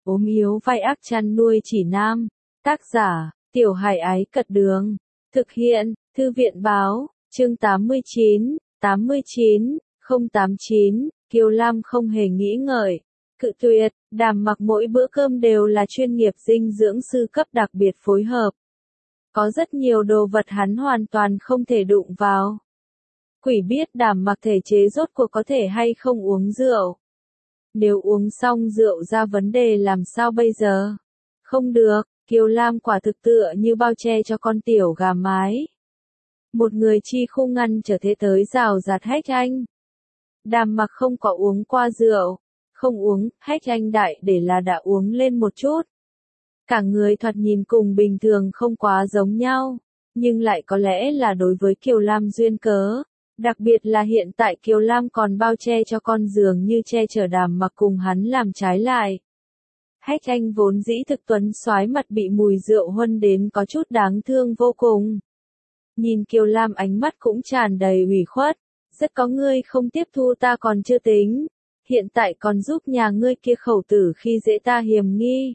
ốm yếu vai ác chăn nuôi chỉ nam. Tác giả, Tiểu Hải Ái Cật Đường. Thực hiện, Thư viện Báo, chương 89, 089, Kiều Lam không hề nghĩ ngợi. Cự tuyệt, Đàm Mặc mỗi bữa cơm đều là chuyên nghiệp dinh dưỡng sư cấp đặc biệt phối hợp. Có rất nhiều đồ vật hắn hoàn toàn không thể đụng vào. Quỷ biết Đàm Mặc thể chế rốt cuộc có thể hay không uống rượu. Nếu uống xong rượu ra vấn đề làm sao bây giờ? Không được, Kiều Lam quả thực tựa như bao che cho con tiểu gà mái. Một người chi khu ngăn trở thế tới rào rạt Hách Anh. Đàm Mặc không có uống qua rượu. Không uống, Hách Anh đại để là đã uống lên một chút. Cả người thoạt nhìn cùng bình thường không quá giống nhau. Nhưng lại có lẽ là đối với Kiều Lam duyên cớ. Đặc biệt là hiện tại Kiều Lam còn bao che cho con dường như che chở Đàm Mặc cùng hắn làm trái lại. Hách Anh vốn dĩ thực tuấn soái mặt bị mùi rượu huân đến có chút đáng thương vô cùng. Nhìn Kiều Lam ánh mắt cũng tràn đầy ủy khuất. Rất có ngươi không tiếp thu ta còn chưa tính. Hiện tại còn giúp nhà ngươi kia khẩu tử khi dễ ta hiềm nghi.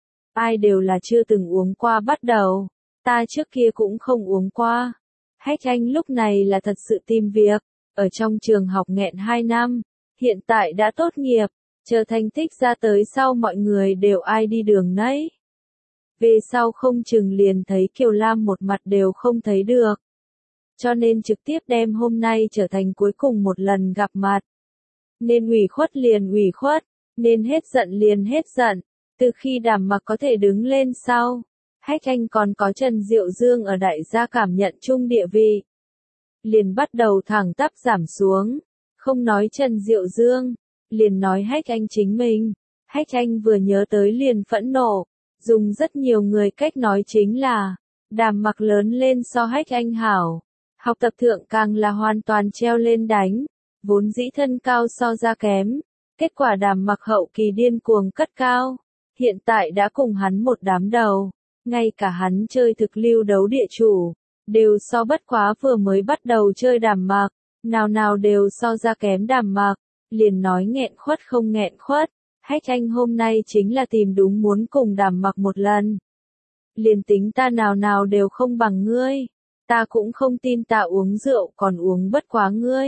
Ai đều là chưa từng uống qua bắt đầu. Ta trước kia cũng không uống qua. Hách Anh lúc này là thật sự tìm việc. Ở trong trường học nghẹn 2 năm. Hiện tại đã tốt nghiệp. Chờ thành tích ra tới sau mọi người đều ai đi đường nấy. Về sau không chừng liền thấy Kiều Lam một mặt đều không thấy được. Cho nên trực tiếp đem hôm nay trở thành cuối cùng một lần gặp mặt. Nên ủy khuất liền ủy khuất, nên hết giận liền hết giận. Từ khi Đàm Mặc có thể đứng lên sau, Hách Anh còn có Trần Diệu Dương ở đại gia cảm nhận chung địa vị. Liền bắt đầu thẳng tắp giảm xuống, không nói Trần Diệu Dương, liền nói Hách Anh chính mình. Hách Anh vừa nhớ tới liền phẫn nộ, dùng rất nhiều người cách nói chính là, Đàm Mặc lớn lên so Hách Anh hảo, học tập thượng càng là hoàn toàn treo lên đánh. Vốn dĩ thân cao so ra kém, kết quả Đàm Mặc hậu kỳ điên cuồng cất cao, hiện tại đã cùng hắn một đám đầu, ngay cả hắn chơi thực lưu đấu địa chủ, đều so bất quá vừa mới bắt đầu chơi Đàm Mặc, nào nào đều so ra kém Đàm Mặc, liền nói nghẹn khuất không nghẹn khuất, Hách Anh hôm nay chính là tìm đúng muốn cùng Đàm Mặc một lần. Liền tính ta nào nào đều không bằng ngươi, ta cũng không tin ta uống rượu còn uống bất quá ngươi.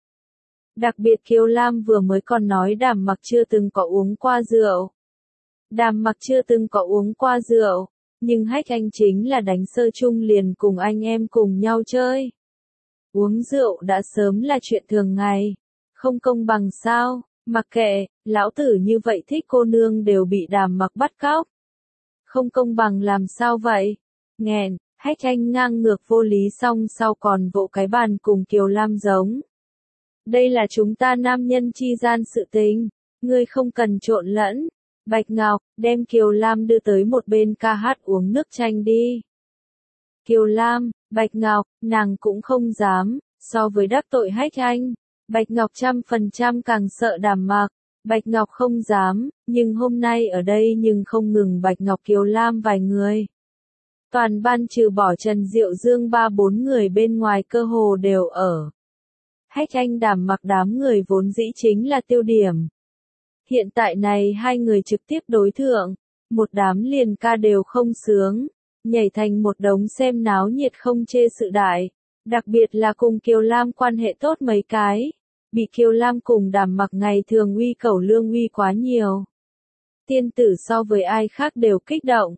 Đặc biệt Kiều Lam vừa mới còn nói Đàm Mặc chưa từng có uống qua rượu. Đàm Mặc chưa từng có uống qua rượu, nhưng Hách Anh chính là đánh sơ chung liền cùng anh em cùng nhau chơi. Uống rượu đã sớm là chuyện thường ngày, không công bằng sao, mặc kệ, lão tử như vậy thích cô nương đều bị Đàm Mặc bắt cóc. Không công bằng làm sao vậy? Nghẹn, Hách Anh ngang ngược vô lý xong sau còn vỗ cái bàn cùng Kiều Lam giống. Đây là chúng ta nam nhân chi gian sự tình, ngươi không cần trộn lẫn. Bạch Ngọc, đem Kiều Lam đưa tới một bên ca hát uống nước chanh đi. Kiều Lam, Bạch Ngọc, nàng cũng không dám, so với đắc tội Hách Anh, Bạch Ngọc 100% càng sợ Đàm Mặc. Bạch Ngọc không dám, nhưng hôm nay ở đây nhưng không ngừng Bạch Ngọc Kiều Lam vài người. Toàn ban trừ bỏ Trần Diệu Dương 3-4 người bên ngoài cơ hồ đều ở. Hách Anh Đàm Mặc đám người vốn dĩ chính là tiêu điểm. Hiện tại này hai người trực tiếp đối thượng, một đám liền ca đều không sướng, nhảy thành một đống xem náo nhiệt không chê sự đại, đặc biệt là cùng Kiều Lam quan hệ tốt mấy cái, bị Kiều Lam cùng Đàm Mặc ngày thường uy cẩu lương uy quá nhiều. Tiên tử so với ai khác đều kích động,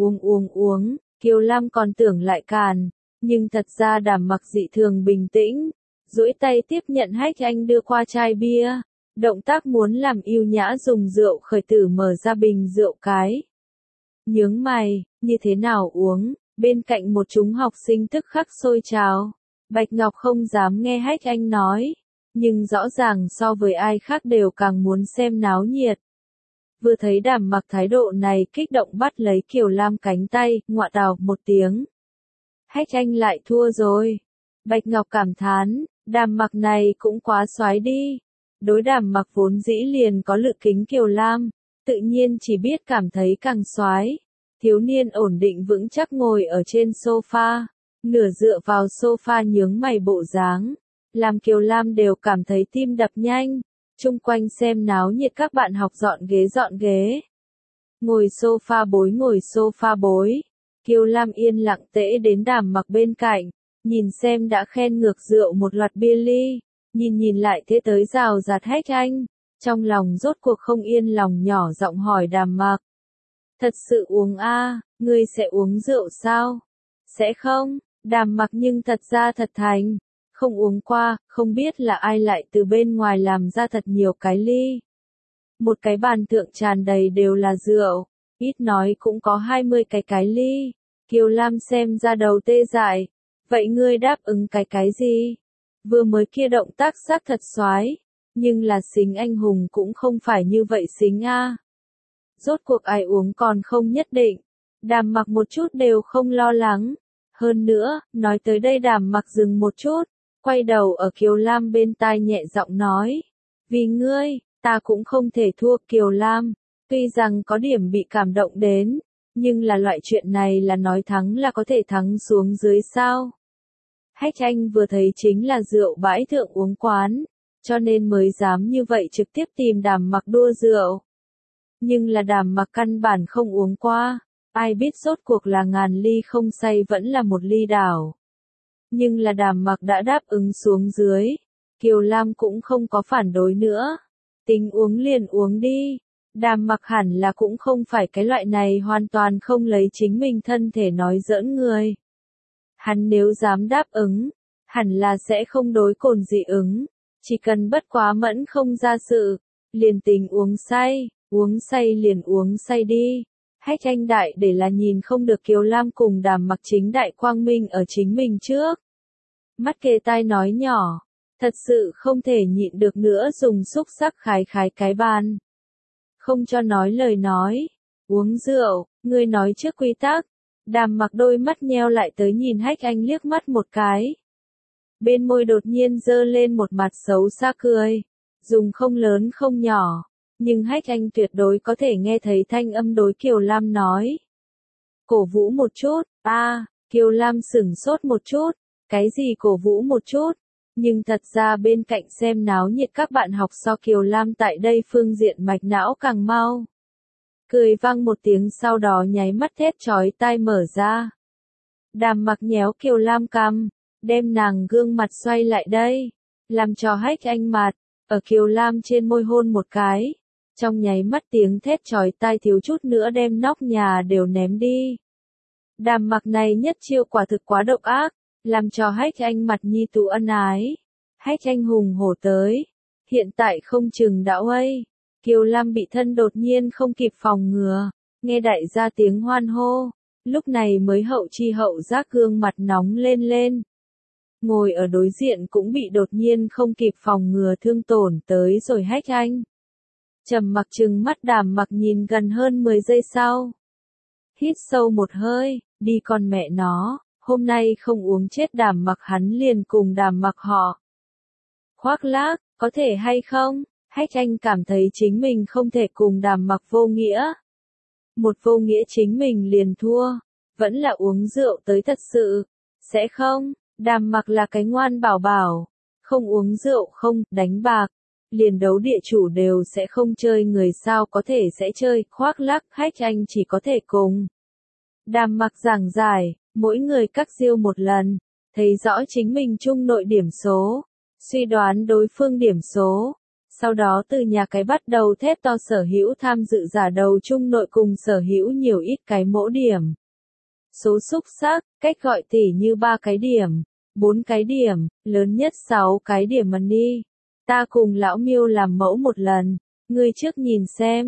uống, Kiều Lam còn tưởng lại càn, nhưng thật ra Đàm Mặc dị thường bình tĩnh. Duỗi tay tiếp nhận Hách Anh đưa qua chai bia, động tác muốn làm yêu nhã dùng rượu khởi tử mở ra bình rượu cái. Nhướng mày, như thế nào uống, bên cạnh một chúng học sinh tức khắc sôi trào. Bạch Ngọc không dám nghe Hách Anh nói, nhưng rõ ràng so với ai khác đều càng muốn xem náo nhiệt. Vừa thấy Đàm Mặc thái độ này kích động bắt lấy Kiều Lam cánh tay, ngoạ tào một tiếng. Hách Anh lại thua rồi. Bạch Ngọc cảm thán. Đàm Mặc này cũng quá soái đi. Đối Đàm Mặc vốn dĩ liền có lự kính Kiều Lam, tự nhiên chỉ biết cảm thấy càng soái. Thiếu niên ổn định vững chắc ngồi ở trên sofa, nửa dựa vào sofa nhướng mày bộ dáng, làm Kiều Lam đều cảm thấy tim đập nhanh. Chung quanh xem náo nhiệt các bạn học dọn ghế. Ngồi sofa bối. Kiều Lam yên lặng tễ đến Đàm Mặc bên cạnh, nhìn xem đã khen ngược rượu một loạt bia ly, nhìn lại thế tới rào rạt Hách Anh, trong lòng rốt cuộc không yên lòng nhỏ giọng hỏi Đàm Mặc. Thật sự uống a, ngươi sẽ uống rượu sao? Sẽ không, Đàm Mặc nhưng thật ra thật thành, không uống qua, không biết là ai lại từ bên ngoài làm ra thật nhiều cái ly. Một cái bàn thượng tràn đầy đều là rượu, ít nói cũng có 20 cái ly. Kiều Lam xem ra đầu tê dại, vậy ngươi đáp ứng cái gì? Vừa mới kia động tác xác thật xoái, nhưng là xính anh hùng cũng không phải như vậy xính a. Rốt cuộc ai uống còn không nhất định. Đàm Mặc một chút đều không lo lắng. Hơn nữa, nói tới đây Đàm Mặc dừng một chút, quay đầu ở Kiều Lam bên tai nhẹ giọng nói. Vì ngươi, ta cũng không thể thua. Kiều Lam, tuy rằng có điểm bị cảm động đến, nhưng là loại chuyện này là nói thắng là có thể thắng xuống dưới sao. Hách Anh vừa thấy chính là rượu bãi thượng uống quán, cho nên mới dám như vậy trực tiếp tìm Đàm Mặc đua rượu. Nhưng là Đàm Mặc căn bản không uống qua, ai biết rốt cuộc là ngàn ly không say vẫn là một ly đảo. Nhưng là Đàm Mặc đã đáp ứng xuống dưới, Kiều Lam cũng không có phản đối nữa. Tính uống liền uống đi. Đàm Mặc hẳn là cũng không phải cái loại này hoàn toàn không lấy chính mình thân thể nói giỡn người. Hắn nếu dám đáp ứng, hẳn là sẽ không đối cồn dị ứng, chỉ cần bất quá mẫn không ra sự, liền tình uống say liền uống say đi. Hách Anh đại để là nhìn không được Kiều Lam cùng Đàm Mặc chính đại quang minh ở chính mình trước. Mắt kề tai nói nhỏ, thật sự không thể nhịn được nữa dùng xúc sắc khái cái bàn. Không cho nói lời nói, uống rượu, ngươi nói trước quy tắc. Đàm Mặc đôi mắt nheo lại tới nhìn Hách Anh liếc mắt một cái. Bên môi đột nhiên dơ lên một mặt xấu xa cười, dùng không lớn không nhỏ, nhưng Hách Anh tuyệt đối có thể nghe thấy thanh âm đối Kiều Lam nói. Cổ vũ một chút, Kiều Lam sửng sốt một chút, cái gì cổ vũ một chút, nhưng thật ra bên cạnh xem náo nhiệt các bạn học so Kiều Lam tại đây phương diện mạch não càng mau. Cười vang một tiếng sau đó nháy mắt thét chói tai mở ra. Đàm Mặc nhéo Kiều Lam cằm, đem nàng gương mặt xoay lại đây, làm cho Hách Anh mặt, ở Kiều Lam trên môi hôn một cái. Trong nháy mắt tiếng thét chói tai thiếu chút nữa đem nóc nhà đều ném đi. Đàm Mặc này nhất chiêu quả thực quá độc ác, làm cho Hách Anh mặt nhi tụ ân ái. Hách Anh hùng hổ tới, hiện tại không chừng đã uây. Kiều Lam bị thân đột nhiên không kịp phòng ngừa, nghe đại gia tiếng hoan hô, lúc này mới hậu chi hậu giác gương mặt nóng lên. Ngồi ở đối diện cũng bị đột nhiên không kịp phòng ngừa thương tổn tới rồi Hách Anh. Trầm mặc trừng mắt Đàm Mặc nhìn gần hơn 10 giây sau. Hít sâu một hơi, đi con mẹ nó, hôm nay không uống chết Đàm Mặc hắn liền cùng Đàm Mặc họ. Khoác lác, có thể hay không? Hách Anh cảm thấy chính mình không thể cùng Đàm Mặc vô nghĩa. Một vô nghĩa chính mình liền thua, vẫn là uống rượu tới thật sự. Sẽ không, Đàm Mặc là cái ngoan bảo bảo, không uống rượu không, đánh bạc, liền đấu địa chủ đều sẽ không chơi người sao có thể sẽ chơi, khoác lác. Hách Anh chỉ có thể cùng Đàm Mặc giảng giải, mỗi người cắt diêu một lần, thấy rõ chính mình chung nội điểm số, suy đoán đối phương điểm số. Sau đó từ nhà cái bắt đầu thét to sở hữu tham dự giả đầu chung nội cùng sở hữu nhiều ít cái mẫu điểm. Số xúc xắc, cách gọi tỉ như 3 cái điểm, 4 cái điểm, lớn nhất 6 cái điểm mà đi. Ta cùng lão Miêu làm mẫu một lần, ngươi trước nhìn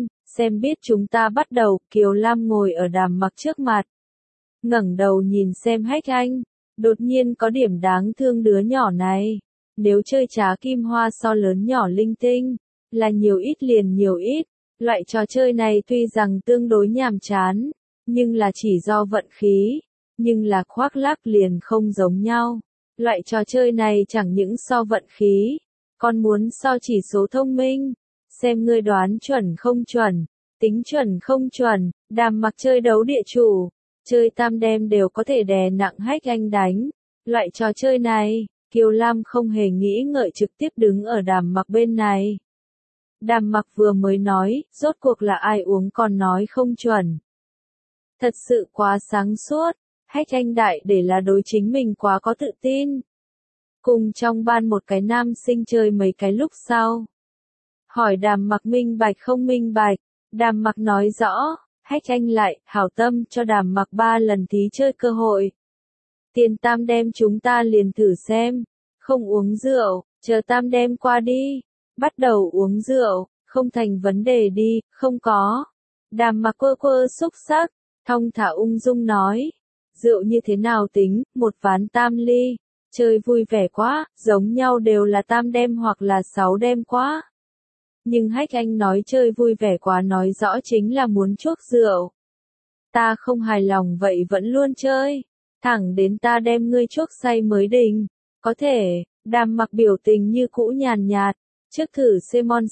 xem biết chúng ta bắt đầu. Kiều Lam ngồi ở Đàm Mặc trước mặt, ngẩng đầu nhìn xem Hách Anh, đột nhiên có điểm đáng thương đứa nhỏ này. Nếu chơi trá kim hoa so lớn nhỏ linh tinh, là nhiều ít liền nhiều ít, loại trò chơi này tuy rằng tương đối nhàm chán, nhưng là chỉ do vận khí, nhưng là khoác lác liền không giống nhau. Loại trò chơi này chẳng những so vận khí, còn muốn so chỉ số thông minh, xem ngươi đoán chuẩn không chuẩn, tính chuẩn không chuẩn. Đàm Mặc chơi đấu địa chủ, chơi tam đem đều có thể đè nặng Hách Anh đánh. Loại trò chơi này, Kiều Lam không hề nghĩ ngợi trực tiếp đứng ở Đàm Mặc bên này. Đàm Mặc vừa mới nói, rốt cuộc là ai uống còn nói không chuẩn. Thật sự quá sáng suốt, Hách Anh đại để là đối chính mình quá có tự tin. Cùng trong ban một cái nam sinh chơi mấy cái lúc sau. Hỏi Đàm Mặc minh bạch không minh bạch, Đàm Mặc nói rõ, Hách Anh lại, hảo tâm cho Đàm Mặc 3 lần thí chơi cơ hội. Tiền tam đem chúng ta liền thử xem, không uống rượu, chờ tam đem qua đi, bắt đầu uống rượu, không thành vấn đề đi, không có. Đàm Mặc quơ quơ xúc sắc, thong thả ung dung nói, rượu như thế nào tính, một ván tam ly, chơi vui vẻ quá, giống nhau đều là tam đem hoặc là 6 đem quá. Nhưng Hách Anh nói chơi vui vẻ quá nói rõ chính là muốn chuốc rượu. Ta không hài lòng vậy vẫn luôn chơi, thẳng đến ta đem ngươi chuốc say mới đình. Có thể, Đàm Mặc biểu tình như cũ nhàn nhạt, trước thử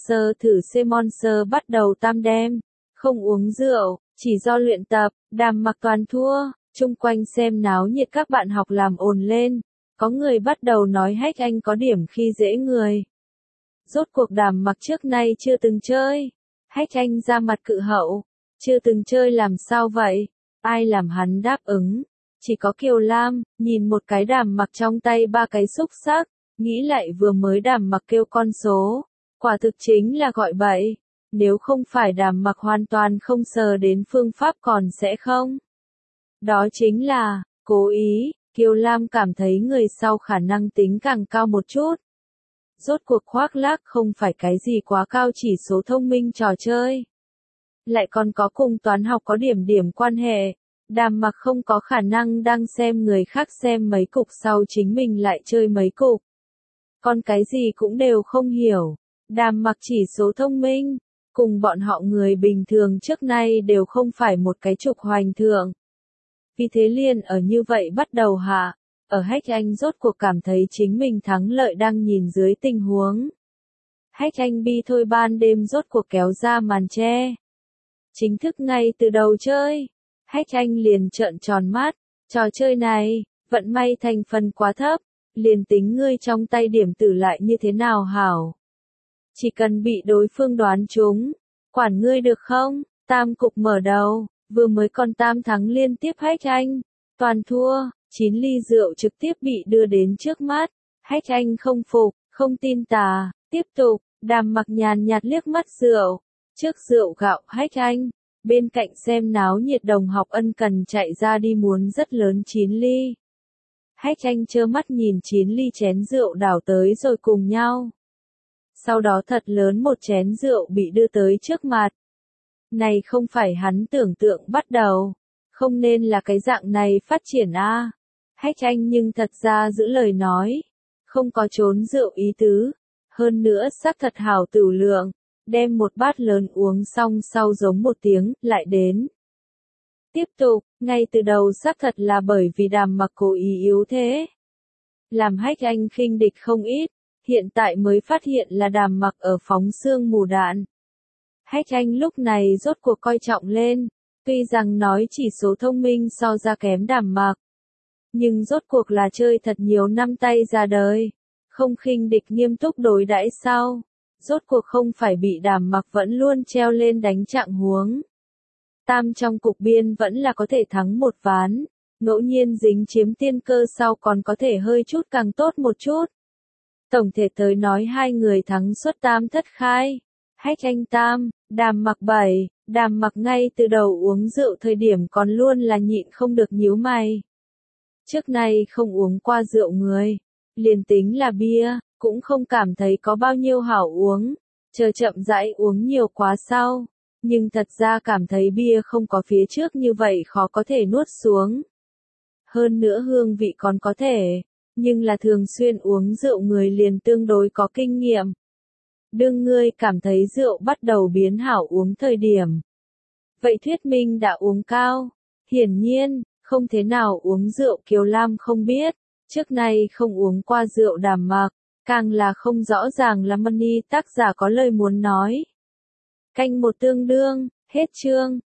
C Monster bắt đầu tam đem, không uống rượu, chỉ do luyện tập, Đàm Mặc toàn thua, chung quanh xem náo nhiệt các bạn học làm ồn lên, có người bắt đầu nói Hách Anh có điểm khi dễ người. Rốt cuộc Đàm Mặc trước nay chưa từng chơi. Hách Anh ra mặt cự hậu. Chưa từng chơi làm sao vậy? Ai làm hắn đáp ứng? Chỉ có Kiều Lam, nhìn một cái Đàm Mặc trong tay 3 cái xúc xắc, nghĩ lại vừa mới Đàm Mặc kêu con số. Quả thực chính là gọi bậy. Nếu không phải Đàm Mặc hoàn toàn không sờ đến phương pháp còn sẽ không. Đó chính là, cố ý, Kiều Lam cảm thấy người sau khả năng tính càng cao một chút. Rốt cuộc khoác lác không phải cái gì quá cao chỉ số thông minh trò chơi. Lại còn có cùng toán học có điểm quan hệ. Đàm Mặc không có khả năng đang xem người khác xem mấy cục sau chính mình lại chơi mấy cục. Còn cái gì cũng đều không hiểu. Đàm Mặc chỉ số thông minh, cùng bọn họ người bình thường trước nay đều không phải một cái trục hoành thượng. Vì thế liền ở như vậy bắt đầu hạ. Ở Hách Anh rốt cuộc cảm thấy chính mình thắng lợi đang nhìn dưới tình huống. Hách Anh bi thôi ban đêm rốt cuộc kéo ra màn che. Chính thức ngay từ đầu chơi. Hách Anh liền trợn tròn mắt. Trò chơi này, vận may thành phần quá thấp. Liền tính ngươi trong tay điểm tử lại như thế nào hảo. Chỉ cần bị đối phương đoán trúng. Quản ngươi được không? Tam cục mở đầu. Vừa mới còn tam thắng liên tiếp Hách Anh. Toàn thua. 9 ly rượu trực tiếp bị đưa đến trước mắt. Hách Anh không phục, không tin tà, tiếp tục, Đàm Mặc nhàn nhạt liếc mắt rượu. Trước rượu gạo Hách Anh, bên cạnh xem náo nhiệt đồng học ân cần chạy ra đi muốn rất lớn 9 ly. Hách Anh trơ mắt nhìn 9 ly chén rượu đảo tới rồi cùng nhau. Sau đó thật lớn một chén rượu bị đưa tới trước mặt. Này không phải hắn tưởng tượng bắt đầu. Không nên là cái dạng này phát triển a. Hách Anh nhưng thật ra giữ lời nói. Không có trốn rượu ý tứ. Hơn nữa xác thật hảo tửu lượng. Đem một bát lớn uống xong sau giống một tiếng, lại đến. Tiếp tục, ngay từ đầu xác thật là bởi vì Đàm Mặc cố ý yếu thế. Làm Hách Anh khinh địch không ít. Hiện tại mới phát hiện là Đàm Mặc ở phóng xương mù đạn. Hách Anh lúc này rốt cuộc coi trọng lên. Tuy rằng nói chỉ số thông minh so ra kém Đàm Mặc. Nhưng rốt cuộc là chơi thật nhiều năm tay ra đời. Không khinh địch nghiêm túc đối đãi sao. Rốt cuộc không phải bị Đàm Mặc vẫn luôn treo lên đánh trạng huống. Tam trong cục biên vẫn là có thể thắng một ván. Ngẫu nhiên dính chiếm tiên cơ sau còn có thể hơi chút càng tốt một chút. Tổng thể tới nói hai người thắng suất tam thất khai. Hách Anh tam, Đàm Mặc 7, Đàm Mặc ngay từ đầu uống rượu thời điểm còn luôn là nhịn không được nhíu mày. Trước nay không uống qua rượu người, liền tính là bia, cũng không cảm thấy có bao nhiêu hảo uống, chờ chậm rãi uống nhiều quá sau. Nhưng thật ra cảm thấy bia không có phía trước như vậy khó có thể nuốt xuống. Hơn nữa hương vị còn có thể, nhưng là thường xuyên uống rượu người liền tương đối có kinh nghiệm. Đương ngươi cảm thấy rượu bắt đầu biến hảo uống thời điểm. Vậy thuyết minh đã uống cao. Hiển nhiên, không thế nào uống rượu Kiều Lam không biết. Trước nay không uống qua rượu Đàm Mặc. Càng là không rõ ràng là Money tác giả có lời muốn nói. Canh một tương đương, hết chương.